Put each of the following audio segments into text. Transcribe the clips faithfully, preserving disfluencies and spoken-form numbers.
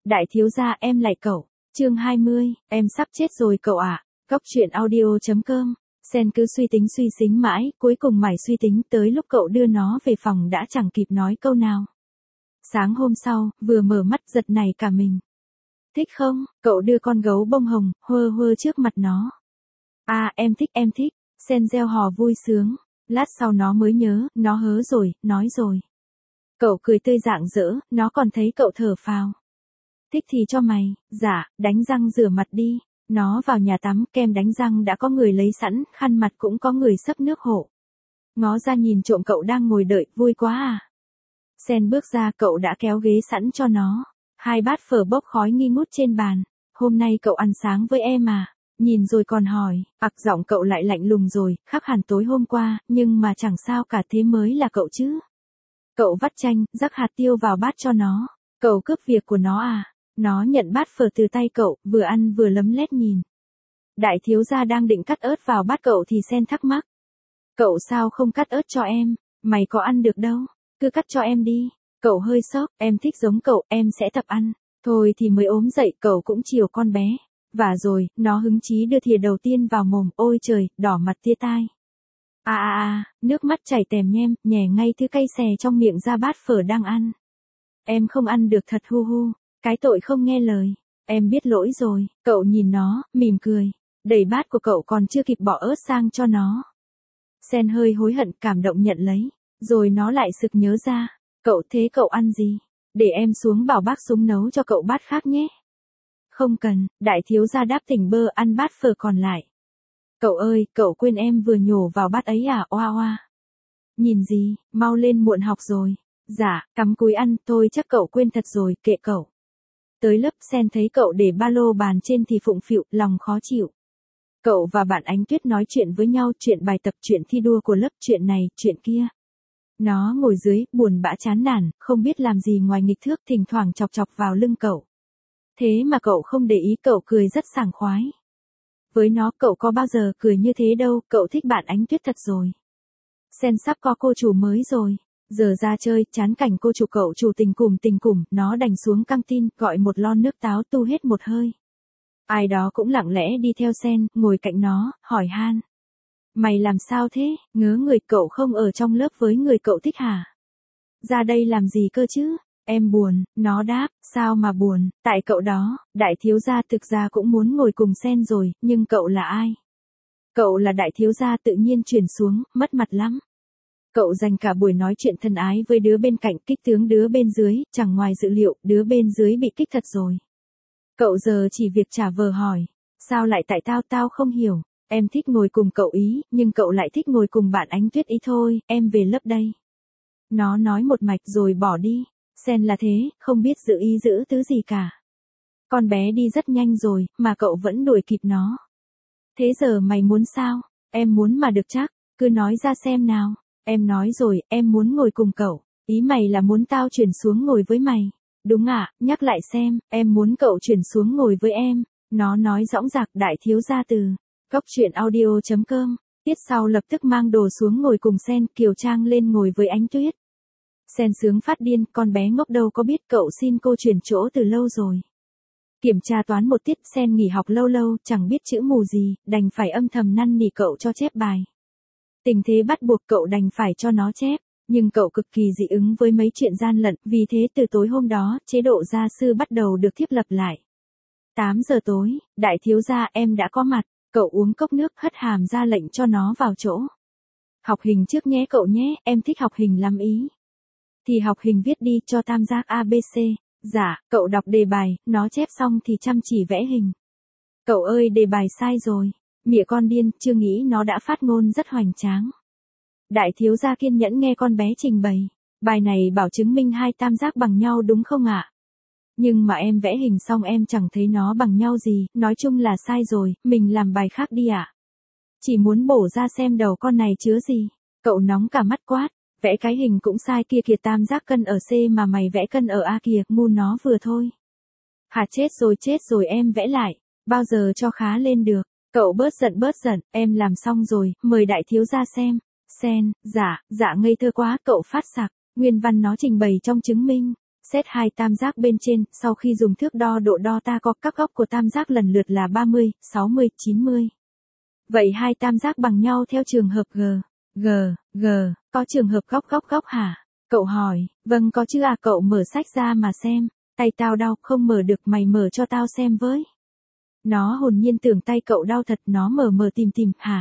Đại thiếu gia em lại cậu. Chương hai mươi, em sắp chết rồi cậu ạ. À. Góc truyện audio chấm com. Sen cứ suy tính suy xính mãi, cuối cùng mải suy tính tới lúc cậu đưa nó về phòng đã chẳng kịp nói câu nào. Sáng hôm sau, vừa mở mắt giật nảy cả mình. Thích không? Cậu đưa con gấu bông hồng, hơ hơ trước mặt nó. À, em thích, em thích. Sen reo hò vui sướng. Lát sau nó mới nhớ, nó hớ rồi, nói rồi. Cậu cười tươi rạng rỡ, nó còn thấy cậu thở phào. Thích thì cho mày, dạ, đánh răng rửa mặt đi. Nó vào nhà tắm, kem đánh răng đã có người lấy sẵn, khăn mặt cũng có người xấp nước hộ. Ngó ra nhìn trộm cậu đang ngồi đợi, vui quá à. Sen bước ra, cậu đã kéo ghế sẵn cho nó. Hai bát phở bốc khói nghi ngút trên bàn. Hôm nay cậu ăn sáng với em à? Nhìn rồi còn hỏi, ặc giọng cậu lại lạnh lùng rồi, khác hẳn tối hôm qua, nhưng mà chẳng sao cả, thế mới là cậu chứ. Cậu vắt chanh, rắc hạt tiêu vào bát cho nó. Cậu cướp việc của nó à? Nó nhận bát phở từ tay cậu, vừa ăn vừa lấm lét nhìn. Đại thiếu gia đang định cắt ớt vào bát cậu thì Sen thắc mắc. Cậu sao không cắt ớt cho em? Mày có ăn được đâu, cứ cắt cho em đi. Cậu hơi sốc, em thích giống cậu, em sẽ tập ăn. Thôi thì mới ốm dậy, cậu cũng chiều con bé. Và rồi, nó hứng chí đưa thìa đầu tiên vào mồm, ôi trời, đỏ mặt tia tai. À à à, nước mắt chảy tèm nhem, nhè ngay thứ cay xè trong miệng ra bát phở đang ăn. Em không ăn được thật hu hu, cái tội không nghe lời. Em biết lỗi rồi, cậu nhìn nó, mỉm cười. Đẩy bát của cậu còn chưa kịp bỏ ớt sang cho nó. Sen hơi hối hận, cảm động nhận lấy. Rồi nó lại sực nhớ ra. Cậu thế cậu ăn gì? Để em xuống bảo bác Súng nấu cho cậu bát khác nhé. Không cần, đại thiếu gia đáp thỉnh bơ ăn bát phở còn lại. Cậu ơi, cậu quên em vừa nhổ vào bát ấy à, oa oa. Nhìn gì, mau lên muộn học rồi. Dạ, cắm cúi ăn, thôi chắc cậu quên thật rồi, kệ cậu. Tới lớp Sen thấy cậu để ba lô bàn trên thì phụng phịu, lòng khó chịu. Cậu và bạn Ánh Tuyết nói chuyện với nhau, chuyện bài tập, chuyện thi đua của lớp, chuyện này, chuyện kia. Nó ngồi dưới, buồn bã chán nản, không biết làm gì ngoài nghịch thước, thỉnh thoảng chọc chọc vào lưng cậu. Thế mà cậu không để ý, cậu cười rất sảng khoái. Với nó, cậu có bao giờ cười như thế đâu, cậu thích bạn Ánh Tuyết thật rồi. Sen sắp có cô chủ mới rồi. Giờ ra chơi, chán cảnh cô chủ cậu chủ tình cùm tình cùm, nó đành xuống căng tin, gọi một lon nước táo tu hết một hơi. Ai đó cũng lặng lẽ đi theo Sen, ngồi cạnh nó, hỏi han. Mày làm sao thế, ngớ người, cậu không ở trong lớp với người cậu thích hả? Ra đây làm gì cơ chứ? Em buồn, nó đáp, sao mà buồn, tại cậu đó. Đại thiếu gia thực ra cũng muốn ngồi cùng Sen rồi, nhưng cậu là ai? Cậu là đại thiếu gia, tự nhiên chuyển xuống, mất mặt lắm. Cậu dành cả buổi nói chuyện thân ái với đứa bên cạnh, kích tướng đứa bên dưới, chẳng ngoài dự liệu, đứa bên dưới bị kích thật rồi. Cậu giờ chỉ việc trả vờ hỏi, sao lại tại tao, tao không hiểu. Em thích ngồi cùng cậu ý, nhưng cậu lại thích ngồi cùng bạn Ánh Tuyết ý thôi, em về lớp đây. Nó nói một mạch rồi bỏ đi. Sen là thế, không biết giữ ý giữ tứ gì cả. Con bé đi rất nhanh rồi, mà cậu vẫn đuổi kịp nó. Thế giờ mày muốn sao? Em muốn mà được chắc, cứ nói ra xem nào. Em nói rồi, em muốn ngồi cùng cậu. Ý mày là muốn tao chuyển xuống ngồi với mày. Đúng ạ, à, nhắc lại xem, em muốn cậu chuyển xuống ngồi với em. Nó nói dõng dạc, đại thiếu gia từ. Góc truyện audio chấm com. Tiết sau lập tức mang đồ xuống ngồi cùng Sen, Kiều Trang lên ngồi với Ánh Tuyết. Sen sướng phát điên, con bé ngốc đâu có biết cậu xin cô chuyển chỗ từ lâu rồi. Kiểm tra toán một tiết, Sen nghỉ học lâu lâu, chẳng biết chữ mù gì, đành phải âm thầm năn nỉ cậu cho chép bài. Tình thế bắt buộc cậu đành phải cho nó chép, nhưng cậu cực kỳ dị ứng với mấy chuyện gian lận, vì thế từ tối hôm đó, chế độ gia sư bắt đầu được thiết lập lại. tám giờ tối, đại thiếu gia em đã có mặt, cậu uống cốc nước, hất hàm ra lệnh cho nó vào chỗ. Học hình trước nhé cậu nhé, em thích học hình lắm ý. Thì học hình viết đi cho tam giác a bê xê. Dạ, cậu đọc đề bài, nó chép xong thì chăm chỉ vẽ hình. Cậu ơi, đề bài sai rồi. Mỉa con điên, chưa nghĩ nó đã phát ngôn rất hoành tráng. Đại thiếu gia kiên nhẫn nghe con bé trình bày. Bài này bảo chứng minh hai tam giác bằng nhau đúng không ạ? Nhưng mà em vẽ hình xong em chẳng thấy nó bằng nhau gì, nói chung là sai rồi, mình làm bài khác đi ạ. Chỉ muốn bổ ra xem đầu con này chứa gì. Cậu nóng cả mắt quát. Vẽ cái hình cũng sai kia kìa, tam giác cân ở C mà mày vẽ cân ở A kìa, ngu nó vừa thôi. Hả, chết rồi chết rồi, em vẽ lại, bao giờ cho khá lên được. Cậu bớt giận bớt giận, em làm xong rồi, mời đại thiếu gia xem. Sen, dạ, dạ ngây thơ quá, cậu phát sặc, nguyên văn nó trình bày trong chứng minh. Xét hai tam giác bên trên, sau khi dùng thước đo độ đo ta có các góc của tam giác lần lượt là ba mươi, sáu mươi, chín mươi. Vậy hai tam giác bằng nhau theo trường hợp G. G, G, có trường hợp góc góc góc hả? Cậu hỏi, vâng có chứ à, cậu mở sách ra mà xem. Tay tao đau, không mở được, mày mở cho tao xem với. Nó hồn nhiên tưởng tay cậu đau thật, nó mở mở tìm tìm, hả?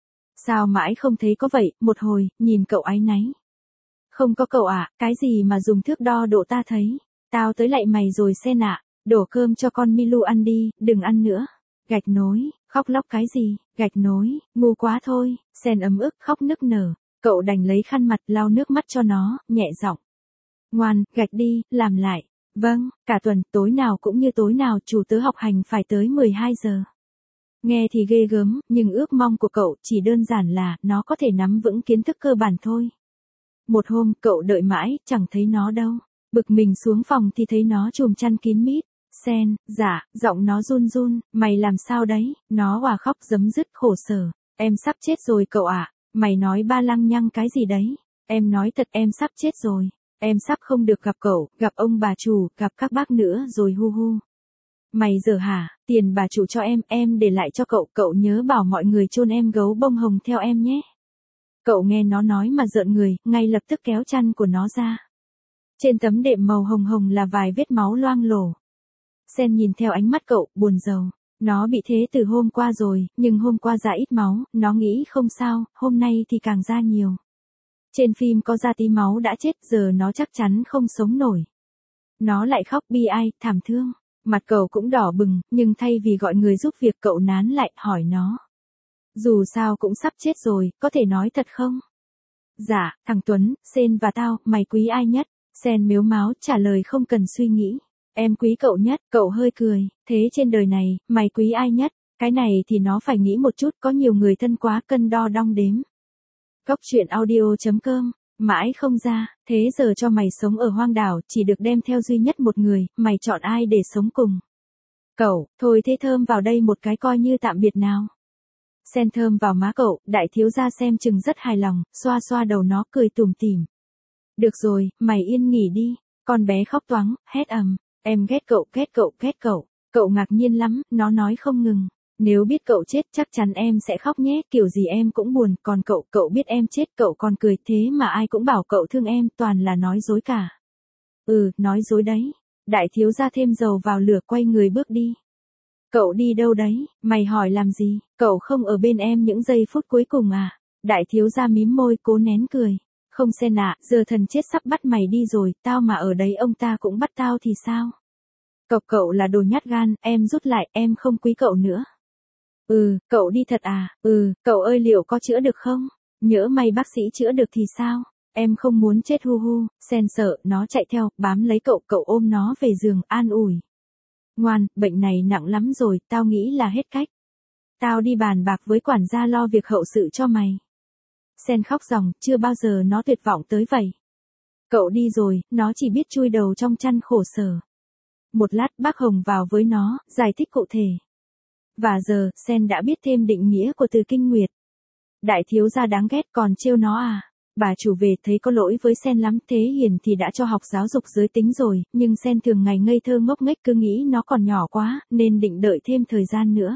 Sao mãi không thấy có vậy, một hồi, nhìn cậu áy náy. Không có cậu ạ, à, cái gì mà dùng thước đo độ ta thấy. Tao tới lại mày rồi Sen ạ, đổ cơm cho con Milu ăn đi, đừng ăn nữa. Gạch nối, khóc lóc cái gì, gạch nối, ngu quá thôi, Sen ấm ức khóc nức nở. Cậu đành lấy khăn mặt lau nước mắt cho nó, nhẹ giọng. Ngoan, gạch đi, làm lại. Vâng, cả tuần, tối nào cũng như tối nào chủ tớ học hành phải tới mười hai giờ. Nghe thì ghê gớm, nhưng ước mong của cậu chỉ đơn giản là nó có thể nắm vững kiến thức cơ bản thôi. Một hôm, cậu đợi mãi, chẳng thấy nó đâu. Bực mình xuống phòng thì thấy nó chùm chăn kín mít. Sen, dạ, giọng nó run run, mày làm sao đấy, nó hòa khóc giấm dứt khổ sở. Em sắp chết rồi cậu ạ, mày nói ba lăng nhăng cái gì đấy. Em nói thật em sắp chết rồi. Em sắp không được gặp cậu, gặp ông bà chủ, gặp các bác nữa rồi hu hu. Mày giờ hả, tiền bà chủ cho em, em để lại cho cậu, cậu nhớ bảo mọi người chôn em gấu bông hồng theo em nhé. Cậu nghe nó nói mà rợn người, ngay lập tức kéo chăn của nó ra. Trên tấm đệm màu hồng hồng là vài vết máu loang lổ. Sen nhìn theo ánh mắt cậu, buồn rầu. Nó bị thế từ hôm qua rồi, nhưng hôm qua ra ít máu, nó nghĩ không sao, hôm nay thì càng ra nhiều. Trên phim có ra tí máu đã chết, giờ nó chắc chắn không sống nổi. Nó lại khóc bi ai, thảm thương. Mặt cậu cũng đỏ bừng, nhưng thay vì gọi người giúp việc cậu nán lại, hỏi nó. Dù sao cũng sắp chết rồi, có thể nói thật không? Dạ, thằng Tuấn, Sen và tao, mày quý ai nhất? Sen mếu máo trả lời không cần suy nghĩ. Em quý cậu nhất, cậu hơi cười, thế trên đời này, mày quý ai nhất? Cái này thì nó phải nghĩ một chút, có nhiều người thân quá cân đo đong đếm. Góc truyện audio chấm com, mãi không ra, thế giờ cho mày sống ở hoang đảo, chỉ được đem theo duy nhất một người, mày chọn ai để sống cùng? Cậu, thôi thế thơm vào đây một cái coi như tạm biệt nào. Sen thơm vào má cậu, đại thiếu gia xem chừng rất hài lòng, xoa xoa đầu nó cười tủm tỉm. Được rồi, mày yên nghỉ đi, con bé khóc toáng, hét ầm, em ghét cậu, ghét cậu, ghét cậu, cậu ngạc nhiên lắm, nó nói không ngừng. Nếu biết cậu chết chắc chắn em sẽ khóc nhé, kiểu gì em cũng buồn, còn cậu, cậu biết em chết cậu còn cười, thế mà ai cũng bảo cậu thương em, toàn là nói dối cả. Ừ, nói dối đấy. Đại thiếu gia thêm dầu vào lửa quay người bước đi. Cậu đi đâu đấy, mày hỏi làm gì, cậu không ở bên em những giây phút cuối cùng à? Đại thiếu gia mím môi cố nén cười. Không Sen ạ, giờ thần chết sắp bắt mày đi rồi, tao mà ở đấy ông ta cũng bắt tao thì sao? Cậu cậu là đồ nhát gan, em rút lại, em không quý cậu nữa. Ừ, cậu đi thật à, ừ, cậu ơi liệu có chữa được không? Nhỡ may bác sĩ chữa được thì sao? Em không muốn chết hu hu, Sen sợ, nó chạy theo, bám lấy cậu, cậu ôm nó về giường, an ủi. Ngoan, bệnh này nặng lắm rồi, tao nghĩ là hết cách. Tao đi bàn bạc với quản gia lo việc hậu sự cho mày. Sen khóc ròng, chưa bao giờ nó tuyệt vọng tới vậy. Cậu đi rồi, nó chỉ biết chui đầu trong chăn khổ sở. Một lát bác Hồng vào với nó, giải thích cụ thể. Và giờ, Sen đã biết thêm định nghĩa của từ kinh nguyệt. Đại thiếu gia đáng ghét còn trêu nó à. Bà chủ về thấy có lỗi với Sen lắm, Thế Hiền thì đã cho học giáo dục giới tính rồi, nhưng Sen thường ngày ngây thơ ngốc nghếch cứ nghĩ nó còn nhỏ quá, nên định đợi thêm thời gian nữa.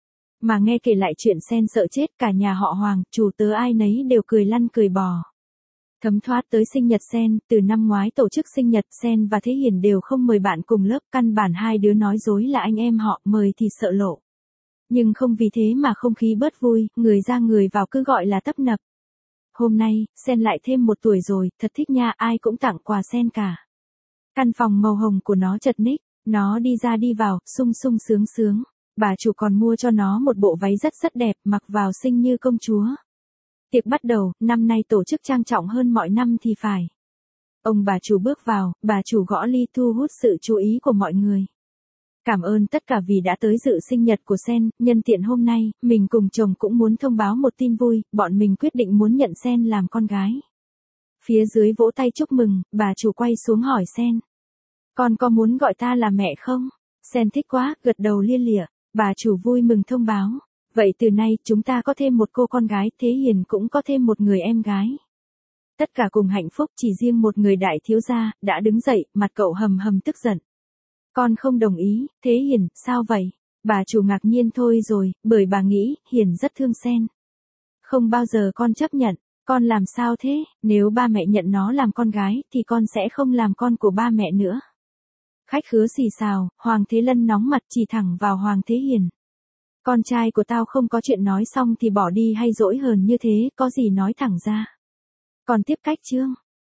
Mà nghe kể lại chuyện Sen sợ chết, cả nhà họ Hoàng, chủ tớ ai nấy đều cười lăn cười bò. Thấm thoát tới sinh nhật Sen, từ năm ngoái tổ chức sinh nhật, Sen và Thế Hiền đều không mời bạn cùng lớp, căn bản hai đứa nói dối là anh em họ, mời thì sợ lộ. Nhưng không vì thế mà không khí bớt vui, người ra người vào cứ gọi là tấp nập. Hôm nay, Sen lại thêm một tuổi rồi, thật thích nha, ai cũng tặng quà Sen cả. Căn phòng màu hồng của nó chật ních, nó đi ra đi vào, sung sung sướng sướng. Bà chủ còn mua cho nó một bộ váy rất rất đẹp, mặc vào xinh như công chúa. Tiệc bắt đầu, năm nay tổ chức trang trọng hơn mọi năm thì phải. Ông bà chủ bước vào, bà chủ gõ ly thu hút sự chú ý của mọi người. Cảm ơn tất cả vì đã tới dự sinh nhật của Sen, nhân tiện hôm nay, mình cùng chồng cũng muốn thông báo một tin vui, bọn mình quyết định muốn nhận Sen làm con gái. Phía dưới vỗ tay chúc mừng, bà chủ quay xuống hỏi Sen. Con có muốn gọi ta là mẹ không? Sen thích quá, gật đầu lia lịa, bà chủ vui mừng thông báo. Vậy từ nay chúng ta có thêm một cô con gái, Thế Hiền cũng có thêm một người em gái. Tất cả cùng hạnh phúc, chỉ riêng một người đại thiếu gia, đã đứng dậy, mặt cậu hầm hầm tức giận. Con không đồng ý, Thế Hiền, sao vậy? Bà chủ ngạc nhiên thôi rồi, bởi bà nghĩ, Hiền rất thương Sen. Không bao giờ con chấp nhận, con làm sao thế, nếu ba mẹ nhận nó làm con gái, thì con sẽ không làm con của ba mẹ nữa. Khách khứa xì xào, Hoàng Thế Lân nóng mặt chỉ thẳng vào Hoàng Thế Hiền. Con trai của tao không có chuyện nói xong thì bỏ đi hay dỗi hờn như thế, có gì nói thẳng ra. Còn tiếp cách chương.